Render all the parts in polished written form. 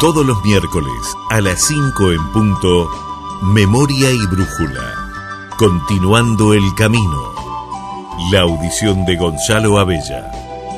Todos los miércoles a las 5 en punto, Memoria y Brújula. Continuando el camino. La audición de Gonzalo Abella.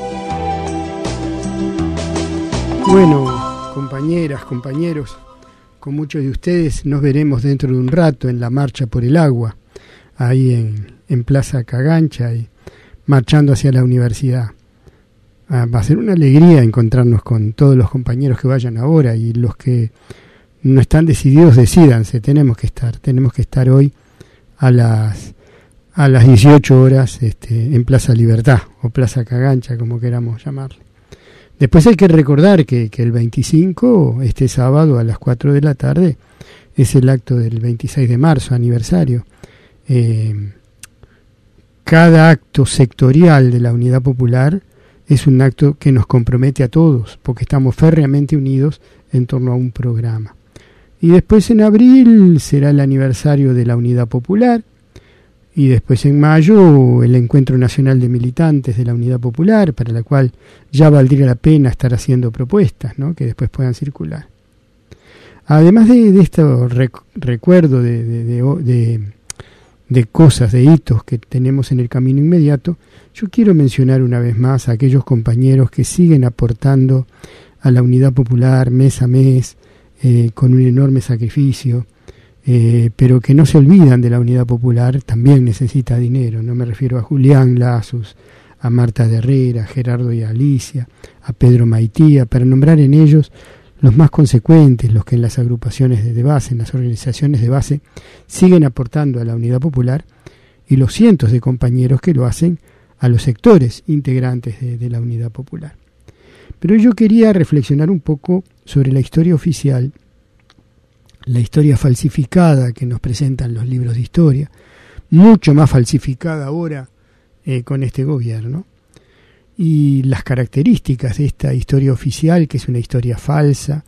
Bueno, compañeras, compañeros, con muchos de ustedes nos veremos dentro de un rato en la Marcha por el Agua, ahí en Plaza Cagancha, y marchando hacia la universidad. Va a ser una alegría encontrarnos con todos los compañeros que vayan ahora, y los que no están decididos, decídanse. Tenemos que estar hoy a las 18 horas en Plaza Libertad o Plaza Cagancha, como queramos llamarle. Después hay que recordar que el 25, este sábado a las 4 de la tarde, es el acto del 26 de marzo, aniversario. Cada acto sectorial de la Unidad Popular es un acto que nos compromete a todos, porque estamos férreamente unidos en torno a un programa. Y después en abril será el aniversario de la Unidad Popular, y después en mayo el Encuentro Nacional de Militantes de la Unidad Popular, para la cual ya valdría la pena estar haciendo propuestas, ¿no?, que después puedan circular. Además de este recuerdo de cosas, de hitos que tenemos en el camino inmediato, yo quiero mencionar una vez más a aquellos compañeros que siguen aportando a la Unidad Popular mes a mes, con un enorme sacrificio, pero que no se olvidan de la Unidad Popular. También necesita dinero. No me refiero a Julián Lazos, a Marta de Herrera, a Gerardo y a Alicia, a Pedro Maitía, para nombrar en ellos los más consecuentes, los que en las agrupaciones de base, en las organizaciones de base, siguen aportando a la Unidad Popular, y los cientos de compañeros que lo hacen a los sectores integrantes de la Unidad Popular. Pero yo quería reflexionar un poco sobre la historia oficial, la historia falsificada que nos presentan los libros de historia, mucho más falsificada ahora con este gobierno, y las características de esta historia oficial, que es una historia falsa,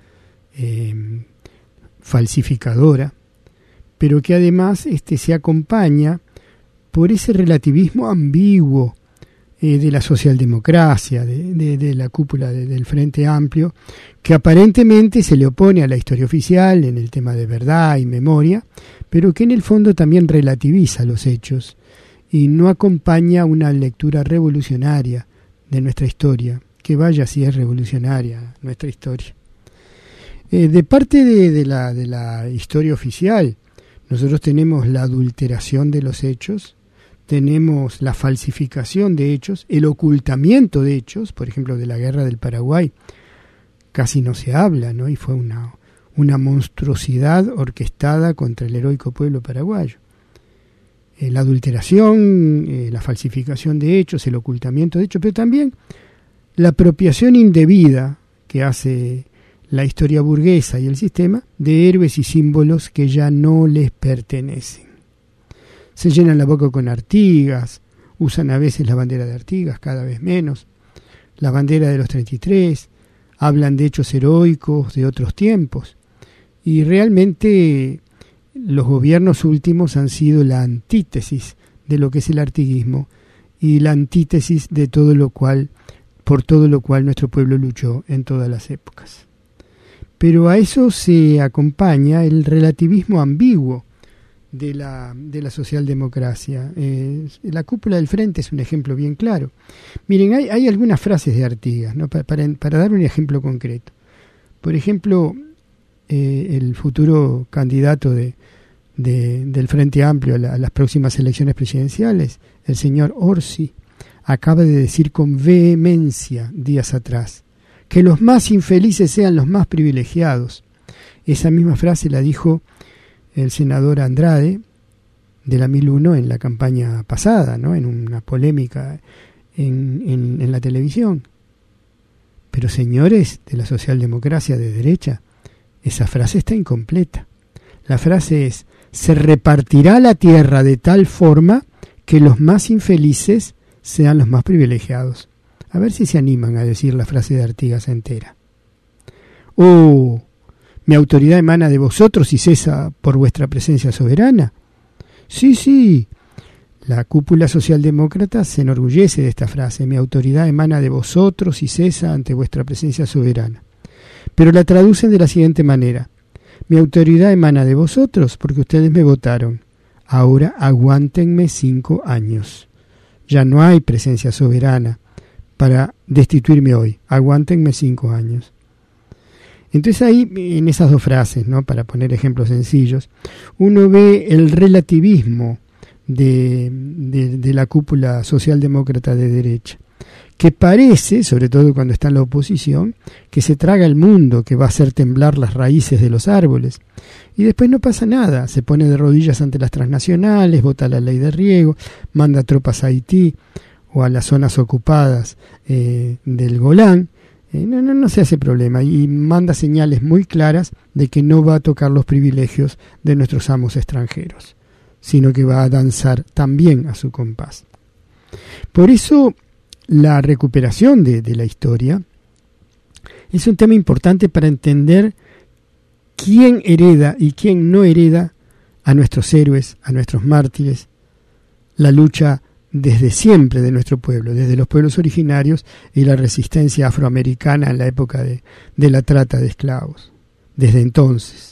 falsificadora, pero que además se acompaña por ese relativismo ambiguo de la socialdemocracia, de la cúpula del Frente Amplio, que aparentemente se le opone a la historia oficial en el tema de verdad y memoria, pero que en el fondo también relativiza los hechos y no acompaña una lectura revolucionaria de nuestra historia, que vaya si es revolucionaria nuestra historia. De parte de la historia oficial, nosotros tenemos la adulteración de los hechos, tenemos la falsificación de hechos, el ocultamiento de hechos. Por ejemplo, de la Guerra del Paraguay casi no se habla, ¿no? Y fue una monstruosidad orquestada contra el heroico pueblo paraguayo. La adulteración, la falsificación de hechos, el ocultamiento de hechos, pero también la apropiación indebida que hace la historia burguesa y el sistema de héroes y símbolos que ya no les pertenecen. Se llenan la boca con Artigas, usan a veces la bandera de Artigas, cada vez menos, la bandera de los 33, hablan de hechos heroicos de otros tiempos, y realmente los gobiernos últimos han sido la antítesis de lo que es el artiguismo y la antítesis de por todo lo cual nuestro pueblo luchó en todas las épocas. Pero a eso se acompaña el relativismo ambiguo de la socialdemocracia. La cúpula del Frente es un ejemplo bien claro. Miren, hay algunas frases de Artigas, ¿no?, para dar un ejemplo concreto. Por ejemplo, el futuro candidato del Frente Amplio a las próximas elecciones presidenciales, el señor Orsi, acaba de decir con vehemencia días atrás que los más infelices sean los más privilegiados. Esa misma frase la dijo el senador Andrade de la 1001 en la campaña pasada, ¿no?, en una polémica en la televisión. Pero señores de la socialdemocracia de derecha, esa frase está incompleta. La frase es: se repartirá la tierra de tal forma que los más infelices sean los más privilegiados. A ver si se animan a decir la frase de Artigas entera. Oh, mi autoridad emana de vosotros y cesa por vuestra presencia soberana. Sí, la cúpula socialdemócrata se enorgullece de esta frase: mi autoridad emana de vosotros y cesa ante vuestra presencia soberana. pero la traducen de la siguiente manera: mi autoridad emana de vosotros porque ustedes me votaron. Ahora aguántenme 5 años. Ya no hay presencia soberana para destituirme hoy. Aguántenme 5 años. Entonces ahí, en esas dos frases, ¿no?, para poner ejemplos sencillos, uno ve el relativismo de la cúpula socialdemócrata de derecha, que parece, sobre todo cuando está en la oposición, que se traga el mundo, que va a hacer temblar las raíces de los árboles. Y después no pasa nada, se pone de rodillas ante las transnacionales, vota la ley de riego, manda tropas a Haití o a las zonas ocupadas del Golán. No se hace problema y manda señales muy claras de que no va a tocar los privilegios de nuestros amos extranjeros, sino que va a danzar también a su compás. Por eso la recuperación de la historia es un tema importante para entender quién hereda y quién no hereda a nuestros héroes, a nuestros mártires, la lucha desde siempre de nuestro pueblo, desde los pueblos originarios y la resistencia afroamericana en la época de la trata de esclavos, desde entonces.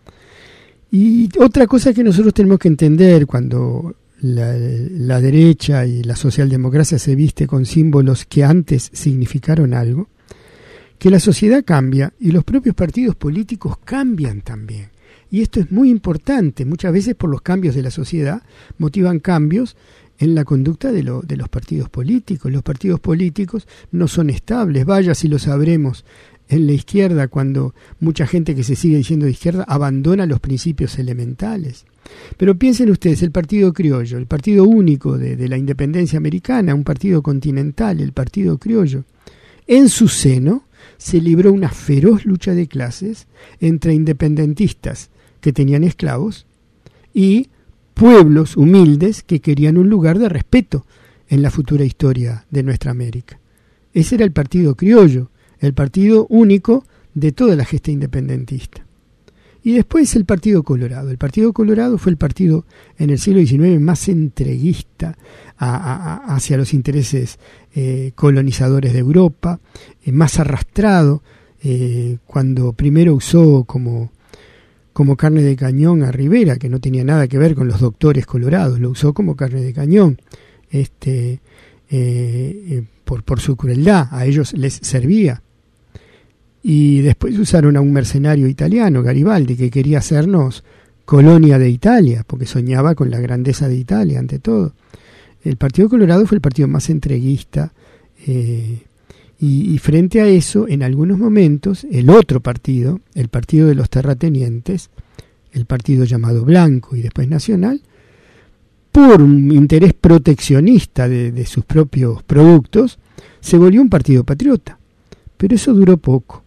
Y otra cosa que nosotros tenemos que entender cuando la derecha y la socialdemocracia se viste con símbolos que antes significaron algo, que la sociedad cambia y los propios partidos políticos cambian también. Y esto es muy importante. Muchas veces por los cambios de la sociedad motivan cambios en la conducta de los partidos políticos. Los partidos políticos no son estables. Vaya si lo sabremos en la izquierda, cuando mucha gente que se sigue diciendo de izquierda abandona los principios elementales. Pero piensen ustedes, el Partido Criollo, el partido único de la independencia americana, un partido continental, el Partido Criollo, en su seno se libró una feroz lucha de clases entre independentistas que tenían esclavos y pueblos humildes que querían un lugar de respeto en la futura historia de nuestra América. Ese era el Partido Criollo, el partido único de toda la gesta independentista. Y después el Partido Colorado. El Partido Colorado fue el partido en el siglo XIX más entreguista hacia los intereses colonizadores de Europa, más arrastrado, cuando primero usó como carne de cañón a Rivera, que no tenía nada que ver con los doctores colorados, lo usó como carne de cañón, por su crueldad, a ellos les servía. Y después usaron a un mercenario italiano, Garibaldi, que quería hacernos colonia de Italia, porque soñaba con la grandeza de Italia ante todo. El Partido Colorado fue el partido más entreguista, y frente a eso, en algunos momentos, el otro partido, el Partido de los Terratenientes, el partido llamado Blanco y después Nacional, por un interés proteccionista de sus propios productos, se volvió un partido patriota. Pero eso duró poco.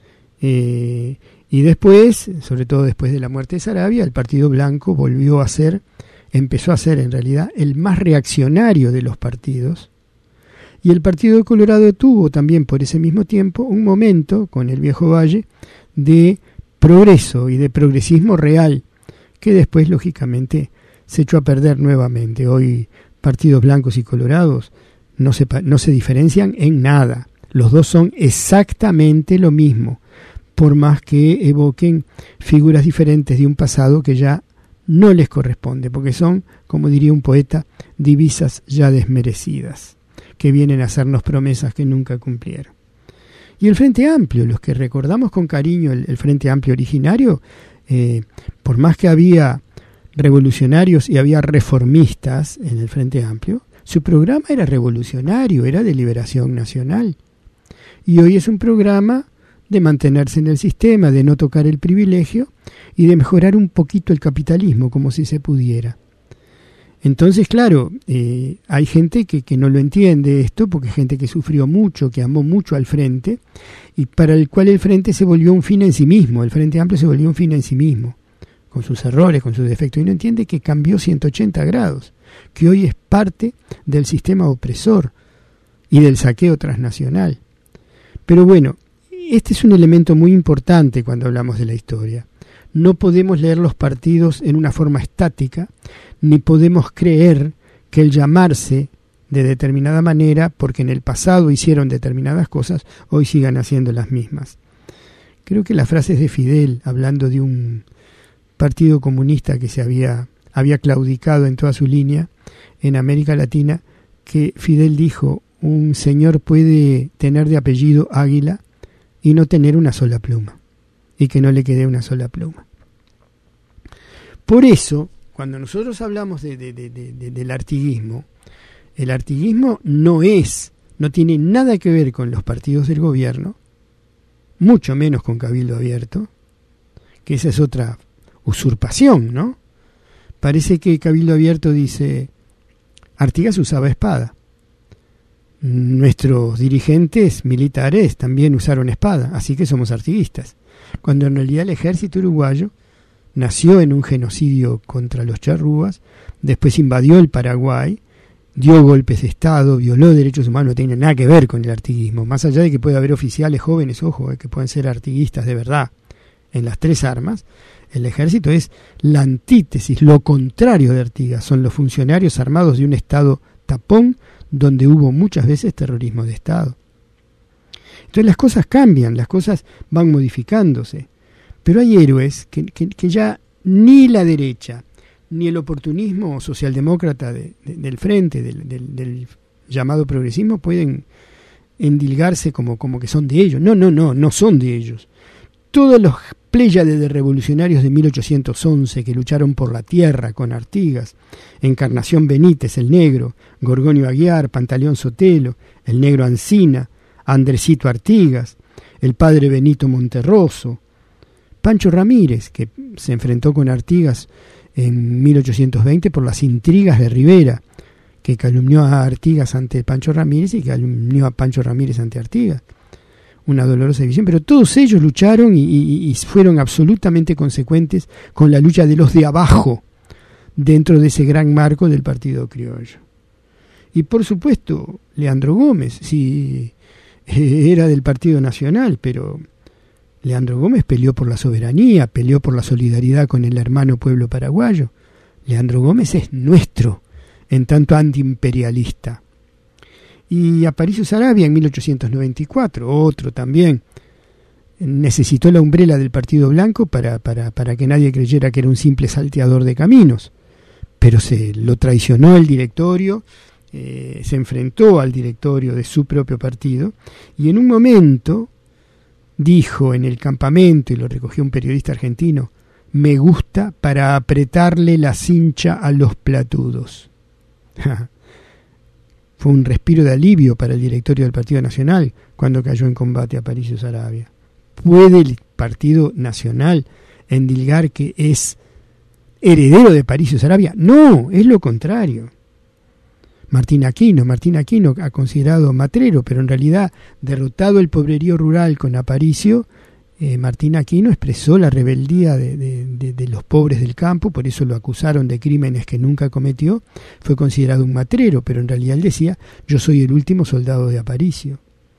Y después, sobre todo después de la muerte de Saravia, el Partido Blanco empezó a ser en realidad el más reaccionario de los partidos. Y el Partido Colorado tuvo también por ese mismo tiempo un momento, con el Viejo Valle, de progreso y de progresismo real, que después lógicamente se echó a perder nuevamente. Hoy partidos blancos y colorados no se diferencian en nada. Los dos son exactamente lo mismo, por más que evoquen figuras diferentes de un pasado que ya no les corresponde, porque son, como diría un poeta, divisas ya desmerecidas, que vienen a hacernos promesas que nunca cumplieron. Y el Frente Amplio, los que recordamos con cariño el Frente Amplio originario, por más que había revolucionarios y había reformistas en el Frente Amplio, su programa era revolucionario, era de liberación nacional. Y hoy es un programa de mantenerse en el sistema, de no tocar el privilegio y de mejorar un poquito el capitalismo, como si se pudiera. Entonces, claro, hay gente que no lo entiende esto, porque hay gente que sufrió mucho, que amó mucho al Frente, y para el cual el Frente se volvió un fin en sí mismo, el Frente Amplio se volvió un fin en sí mismo, con sus errores, con sus defectos, y no entiende que cambió 180 grados, que hoy es parte del sistema opresor y del saqueo transnacional. Pero bueno, este es un elemento muy importante cuando hablamos de la historia. No podemos leer los partidos en una forma estática, ni podemos creer que el llamarse de determinada manera, porque en el pasado hicieron determinadas cosas, hoy sigan haciendo las mismas. creo que la frase es de Fidel, hablando de un partido comunista que se había claudicado en toda su línea en América Latina, que Fidel dijo: un señor puede tener de apellido Águila y no tener una sola pluma, y que no le quede una sola pluma. Por eso, cuando nosotros hablamos del artiguismo, el artiguismo no tiene nada que ver con los partidos del gobierno, mucho menos con Cabildo Abierto, que esa es otra usurpación, ¿no? Parece que Cabildo Abierto dice: Artigas usaba espada, nuestros dirigentes militares también usaron espada, así que somos artiguistas, cuando en realidad el ejército uruguayo nació en un genocidio contra los charrúas, después invadió el Paraguay, dio golpes de Estado, violó derechos humanos, no tiene nada que ver con el artiguismo, más allá de que puede haber oficiales jóvenes, ojo, que pueden ser artiguistas de verdad en las tres armas. El ejército es la antítesis, lo contrario de Artigas, son los funcionarios armados de un Estado tapón donde hubo muchas veces terrorismo de Estado. Entonces las cosas cambian, las cosas van modificándose, pero hay héroes que ya ni la derecha ni el oportunismo socialdemócrata del frente, del llamado progresismo, pueden endilgarse como que son de ellos. No son de ellos. Todos los pléyades de revolucionarios de 1811 que lucharon por la tierra con Artigas, Encarnación Benítez, el negro, Gorgonio Aguiar, Pantaleón Sotelo, el negro Ancina, Andresito Artigas, el padre Benito Monterroso, Pancho Ramírez, que se enfrentó con Artigas en 1820 por las intrigas de Rivera, que calumnió a Artigas ante Pancho Ramírez y calumnió a Pancho Ramírez ante Artigas. Una dolorosa división, pero todos ellos lucharon y fueron absolutamente consecuentes con la lucha de los de abajo dentro de ese gran marco del Partido Criollo. Y por supuesto, Leandro Gómez, sí, era del Partido Nacional, pero Leandro Gómez peleó por la soberanía, peleó por la solidaridad con el hermano pueblo paraguayo. Leandro Gómez es nuestro, en tanto antiimperialista. Y Aparicio Saravia en 1894, otro también, necesitó la umbrela del Partido Blanco para que nadie creyera que era un simple salteador de caminos, pero se lo traicionó el directorio, se enfrentó al directorio de su propio partido, y en un momento dijo en el campamento, y lo recogió un periodista argentino: me gusta para apretarle la cincha a los platudos. Fue un respiro de alivio para el directorio del Partido Nacional cuando cayó en combate Aparicio Saravia. ¿Puede el Partido Nacional endilgar que es heredero de Aparicio Saravia? No, es lo contrario. Martín Aquino ha considerado matrero, pero en realidad, derrotado el pobrerío rural con Aparicio, Martín Aquino expresó la rebeldía de los pobres del campo, por eso lo acusaron de crímenes que nunca cometió. Fue considerado un matrero, pero en realidad él decía: yo soy el último soldado de Aparicio.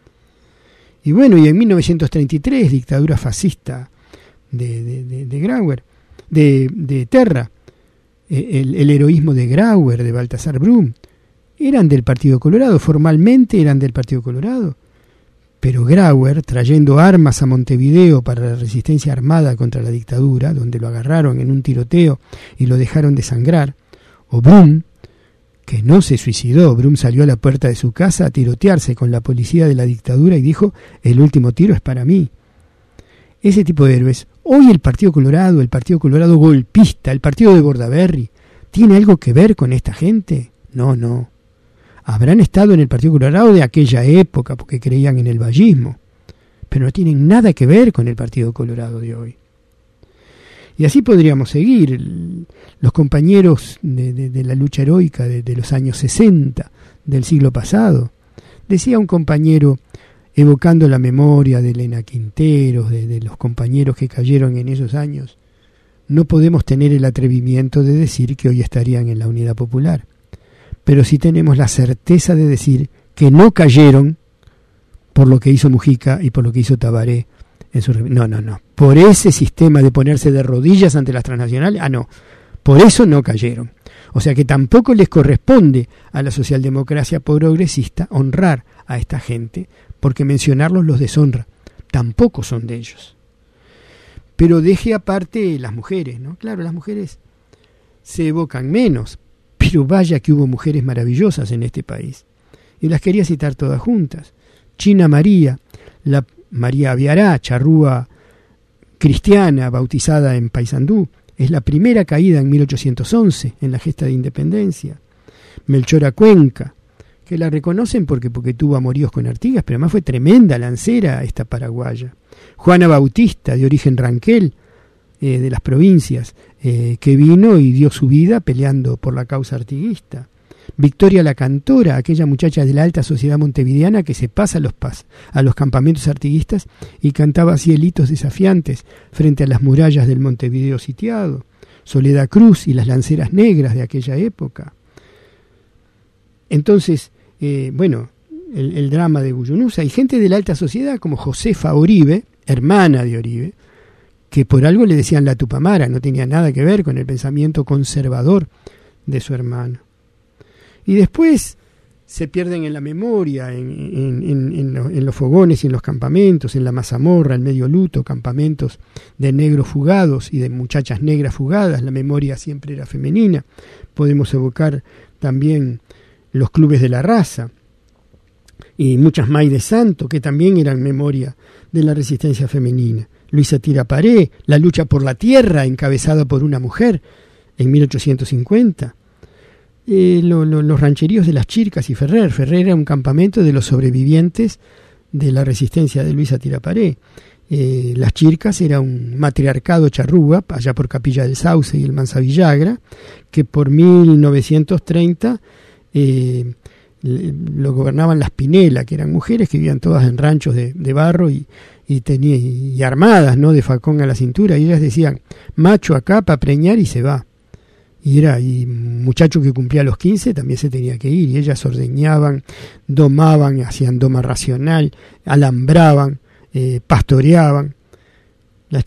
Y bueno, y en 1933, dictadura fascista de Grauer, de Terra, el heroísmo de Grauer, de Baltasar Brum, eran del Partido Colorado, formalmente eran del Partido Colorado, pero Grauer, trayendo armas a Montevideo para la resistencia armada contra la dictadura, donde lo agarraron en un tiroteo y lo dejaron desangrar, o Brum, que no se suicidó, Brum salió a la puerta de su casa a tirotearse con la policía de la dictadura y dijo: el último tiro es para mí. Ese tipo de héroes. Hoy el Partido Colorado golpista, el partido de Bordaberry, ¿tiene algo que ver con esta gente? No. Habrán estado en el Partido Colorado de aquella época porque creían en el vallismo, pero no tienen nada que ver con el Partido Colorado de hoy. Y así podríamos seguir. Los compañeros de la lucha heroica de los años 60 del siglo pasado. Decía un compañero, evocando la memoria de Elena Quinteros, de los compañeros que cayeron en esos años: no podemos tener el atrevimiento de decir que hoy estarían en la Unidad Popular, pero sí tenemos la certeza de decir que no cayeron por lo que hizo Mujica y por lo que hizo Tabaré en su... No. Por ese sistema de ponerse de rodillas ante las transnacionales, no. Por eso no cayeron. O sea que tampoco les corresponde a la socialdemocracia progresista honrar a esta gente, porque mencionarlos los deshonra. Tampoco son de ellos. pero deje aparte las mujeres, ¿no? Claro, las mujeres se evocan menos, pero vaya que hubo mujeres maravillosas en este país. Y las quería citar todas juntas. China María, la María Aviará, charrúa cristiana bautizada en Paysandú, es la primera caída en 1811 en la gesta de independencia. Melchora Cuenca, que la reconocen porque tuvo amoríos con Artigas, pero además fue tremenda lancera esta paraguaya. Juana Bautista, de origen ranquel, de las provincias, que vino y dio su vida peleando por la causa artiguista. Victoria la Cantora, aquella muchacha de la alta sociedad montevideana que se pasa a los campamentos artiguistas y cantaba cielitos desafiantes frente a las murallas del Montevideo sitiado. Soledad Cruz y las lanceras negras de aquella época. Entonces, el drama de Guyunusa, y gente de la alta sociedad como Josefa Oribe, hermana de Oribe, que por algo le decían la Tupamara, no tenía nada que ver con el pensamiento conservador de su hermano. Y después se pierden en la memoria, en los fogones y en los campamentos, en la mazamorra, en medio luto, campamentos de negros fugados y de muchachas negras fugadas. La memoria siempre era femenina. Podemos evocar también los clubes de la raza y muchas May de Santo, que también eran memoria de la resistencia femenina. Luisa Tiraparé, la lucha por la tierra encabezada por una mujer en 1850. Los rancheríos de las Chircas y Ferrer. Ferrer era un campamento de los sobrevivientes de la resistencia de Luisa Tiraparé. Las Chircas era un matriarcado charrúa, allá por Capilla del Sauce y el Manzavillagra, que por 1930 lo gobernaban las Pinela, que eran mujeres que vivían todas en ranchos de barro y armadas, ¿no?, de facón a la cintura, y ellas decían: macho acá para preñar y se va. Y muchacho que cumplía los 15 también se tenía que ir, y ellas ordeñaban, domaban, hacían doma racional, alambraban, pastoreaban. Las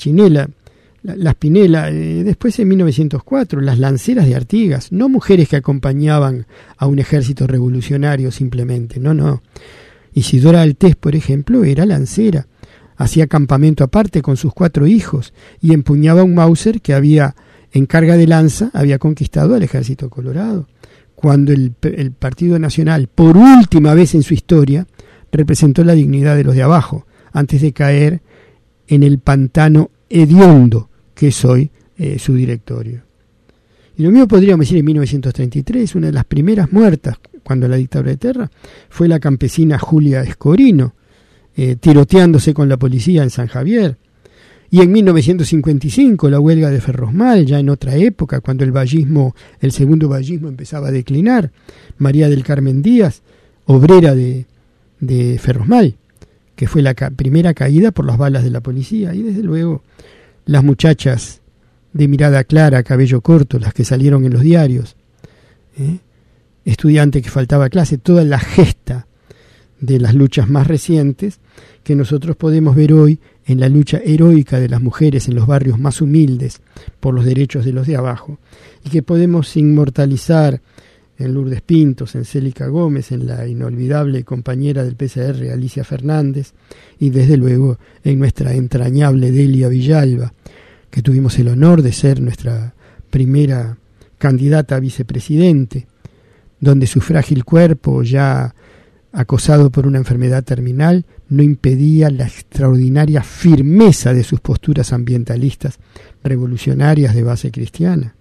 Pinela, después en 1904, las lanceras de Artigas, no mujeres que acompañaban a un ejército revolucionario simplemente, no. Isidora Altés, por ejemplo, era lancera, hacía campamento aparte con sus 4 hijos y empuñaba un Mauser que en carga de lanza había conquistado al ejército colorado. Cuando el Partido Nacional, por última vez en su historia, representó la dignidad de los de abajo, antes de caer en el pantano hediondo que es hoy su directorio. Y lo mismo podríamos decir en 1933, una de las primeras muertas, cuando la dictadura de Terra, fue la campesina Julia Escorino, tiroteándose con la policía en San Javier. Y en 1955 la huelga de Ferrosmal, ya en otra época, cuando el segundo vallismo empezaba a declinar. María del Carmen Díaz, obrera de Ferrosmal, que fue la primera caída por las balas de la policía. Y desde luego las muchachas de mirada clara, cabello corto, las que salieron en los diarios, estudiante que faltaba clase, toda la gesta de las luchas más recientes que nosotros podemos ver hoy en la lucha heroica de las mujeres en los barrios más humildes por los derechos de los de abajo, y que podemos inmortalizar en Lourdes Pintos, en Célica Gómez, en la inolvidable compañera del PCR Alicia Fernández, y desde luego en nuestra entrañable Delia Villalba, que tuvimos el honor de ser nuestra primera candidata a vicepresidente, donde su frágil cuerpo, ya acosado por una enfermedad terminal, no impedía la extraordinaria firmeza de sus posturas ambientalistas revolucionarias de base cristiana.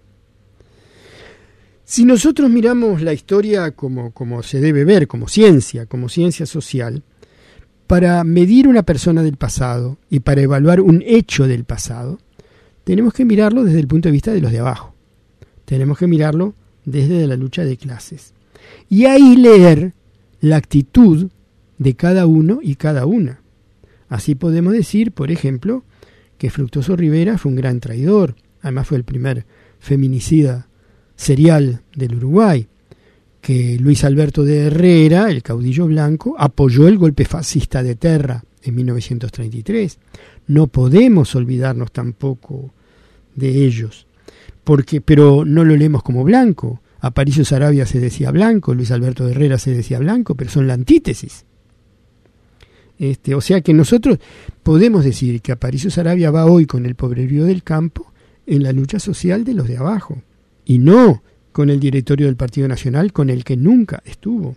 Si nosotros miramos la historia como se debe ver, como ciencia social, para medir una persona del pasado y para evaluar un hecho del pasado, tenemos que mirarlo desde el punto de vista de los de abajo. Tenemos que mirarlo desde la lucha de clases. Y ahí leer la actitud de cada uno y cada una. Así podemos decir, por ejemplo, que Fructuoso Rivera fue un gran traidor, además fue el primer feminicida serial del Uruguay, que Luis Alberto de Herrera, el caudillo blanco, apoyó el golpe fascista de Terra en 1933. No podemos olvidarnos tampoco de ellos, pero no lo leemos como blanco. Aparicio Saravia se decía blanco, Luis Alberto de Herrera se decía blanco, pero son la antítesis. O sea que nosotros podemos decir que Aparicio Saravia va hoy con el pobrerío del campo en la lucha social de los de abajo, y no con el directorio del Partido Nacional, con el que nunca estuvo.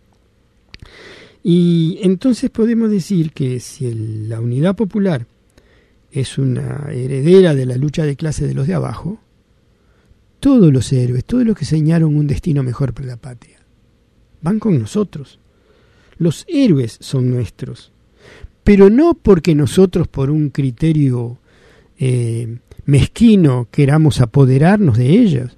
Y entonces podemos decir que si la Unidad Popular es una heredera de la lucha de clase de los de abajo, todos los héroes, todos los que señaron un destino mejor para la patria, van con nosotros. Los héroes son nuestros, pero no porque nosotros por un criterio mezquino queramos apoderarnos de ellos.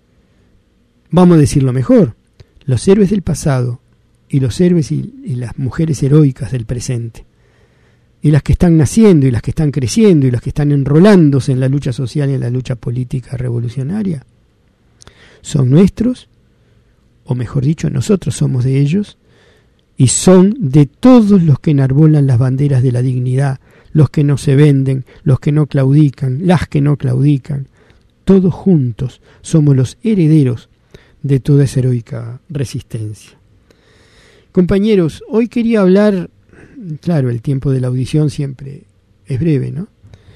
Vamos a decirlo mejor, los héroes del pasado y los héroes y las mujeres heroicas del presente, y las que están naciendo y las que están creciendo y las que están enrolándose en la lucha social y en la lucha política revolucionaria, son nuestros, o mejor dicho, nosotros somos de ellos, y son de todos los que enarbolan las banderas de la dignidad, los que no se venden, los que no claudican, las que no claudican. Todos juntos somos los herederos de toda esa heroica resistencia. Compañeros, hoy quería hablar, claro, el tiempo de la audición siempre es breve, ¿no?,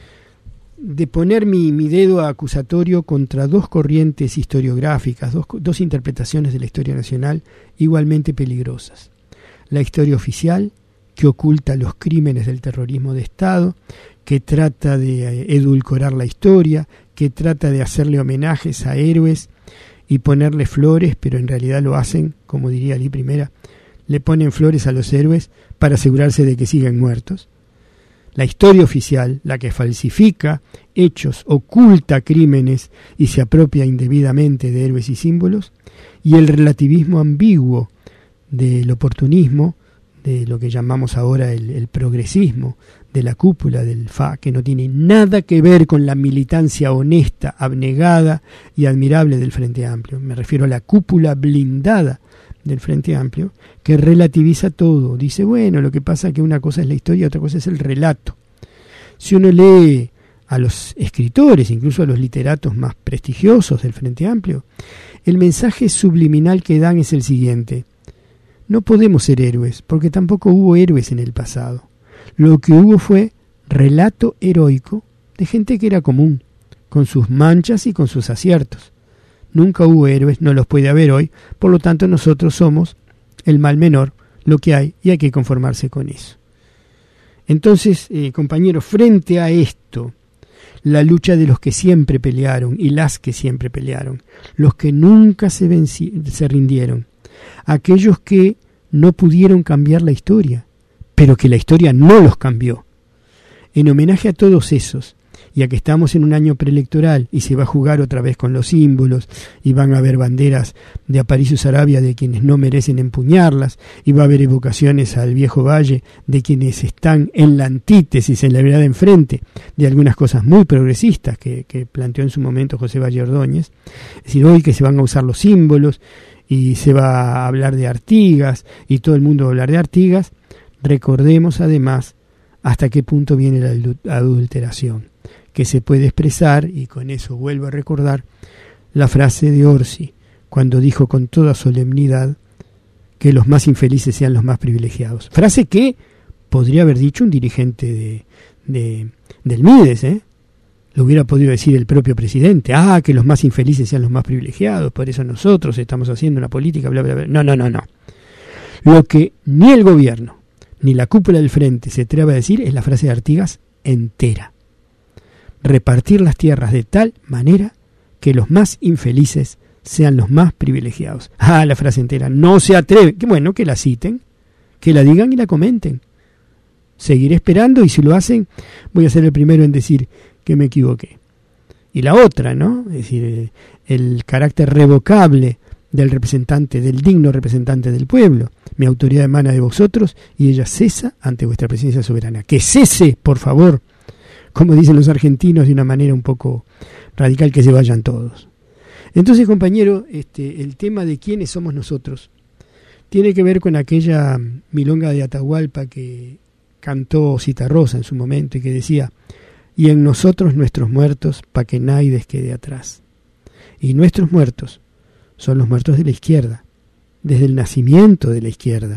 de poner mi dedo acusatorio contra dos corrientes historiográficas, dos interpretaciones de la historia nacional igualmente peligrosas. La historia oficial, que oculta los crímenes del terrorismo de Estado, que trata de edulcorar la historia, que trata de hacerle homenajes a héroes y ponerle flores, pero en realidad lo hacen, como diría Lee Primera, le ponen flores a los héroes para asegurarse de que siguen muertos. La historia oficial, la que falsifica hechos, oculta crímenes y se apropia indebidamente de héroes y símbolos, y el relativismo ambiguo del oportunismo, de lo que llamamos ahora el progresismo, de la cúpula del FA, que no tiene nada que ver con la militancia honesta, abnegada y admirable del Frente Amplio. Me refiero a la cúpula blindada del Frente Amplio, que relativiza todo. Dice, bueno, lo que pasa es que una cosa es la historia y otra cosa es el relato. Si uno lee a los escritores, incluso a los literatos más prestigiosos del Frente Amplio, el mensaje subliminal que dan es el siguiente: no podemos ser héroes, porque tampoco hubo héroes en el pasado. Lo que hubo fue relato heroico de gente que era común, con sus manchas y con sus aciertos. Nunca hubo héroes, no los puede haber hoy, por lo tanto nosotros somos el mal menor, lo que hay, y hay que conformarse con eso. Entonces, compañeros, frente a esto, la lucha de los que siempre pelearon y las que siempre pelearon, los que nunca se rindieron, aquellos que no pudieron cambiar la historia, pero que la historia no los cambió. En homenaje a todos esos, y a que estamos en un año preelectoral y se va a jugar otra vez con los símbolos y van a haber banderas de Aparicio Saravia de quienes no merecen empuñarlas, y va a haber evocaciones al viejo valle de quienes están en la antítesis, en la verdad enfrente de algunas cosas muy progresistas que planteó en su momento José Valle Ordóñez. Es decir, hoy que se van a usar los símbolos y se va a hablar de Artigas y todo el mundo va a hablar de Artigas, recordemos además hasta qué punto viene la adulteración, que se puede expresar, y con eso vuelvo a recordar la frase de Orsi, cuando dijo con toda solemnidad que los más infelices sean los más privilegiados. Frase que podría haber dicho un dirigente del Mides, lo hubiera podido decir el propio presidente, que los más infelices sean los más privilegiados, por eso nosotros estamos haciendo una política, bla, bla, bla. No. Lo que ni el gobierno ni la cúpula del Frente se atreve a decir es la frase de Artigas entera: repartir las tierras de tal manera que los más infelices sean los más privilegiados. La frase entera no se atreve. Que bueno, que la citen, que la digan y la comenten. Seguiré esperando, y si lo hacen voy a ser el primero en decir que me equivoqué. Y la otra, ¿no? Es decir, el carácter revocable del representante, del digno representante del pueblo. Mi autoridad emana de vosotros y ella cesa ante vuestra presencia soberana. Que cese, por favor, como dicen los argentinos de una manera un poco radical, que se vayan todos. Entonces, compañero, el tema de quiénes somos nosotros tiene que ver con aquella milonga de Atahualpa que cantó Citarrosa en su momento y que decía: y en nosotros nuestros muertos, pa' que nadie quede atrás. Y nuestros muertos son los muertos de la izquierda, desde el nacimiento de la izquierda,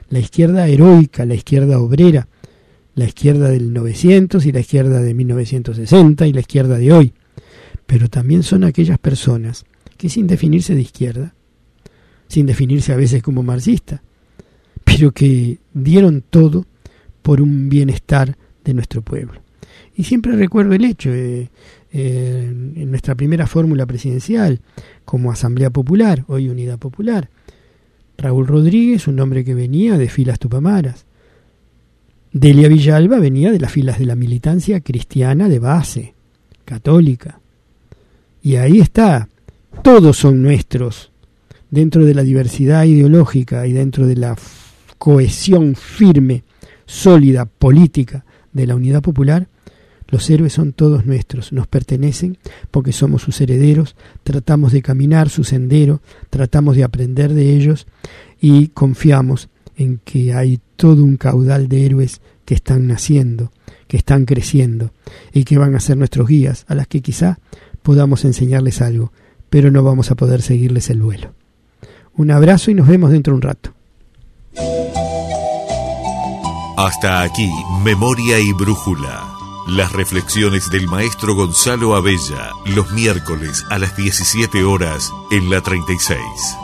la izquierda heroica, la izquierda obrera, la izquierda del 900 y la izquierda de 1960 y la izquierda de hoy. Pero también son aquellas personas que sin definirse de izquierda, sin definirse a veces como marxista, pero que dieron todo por un bienestar de nuestro pueblo. Y siempre recuerdo el hecho, en nuestra primera fórmula presidencial, como Asamblea Popular, hoy Unidad Popular, Raúl Rodríguez, un hombre que venía de filas tupamaras. Delia Villalba venía de las filas de la militancia cristiana de base, católica. Y ahí está, todos son nuestros, dentro de la diversidad ideológica y dentro de la cohesión firme, sólida, política de la Unidad Popular. Los héroes son todos nuestros, nos pertenecen porque somos sus herederos, tratamos de caminar su sendero, tratamos de aprender de ellos y confiamos en que hay todo un caudal de héroes que están naciendo, que están creciendo y que van a ser nuestros guías, a las que quizá podamos enseñarles algo, pero no vamos a poder seguirles el vuelo. Un abrazo y nos vemos dentro de un rato. Hasta aquí, Memoria y Brújula. Las reflexiones del maestro Gonzalo Abella, los miércoles a las 17 horas en la 36.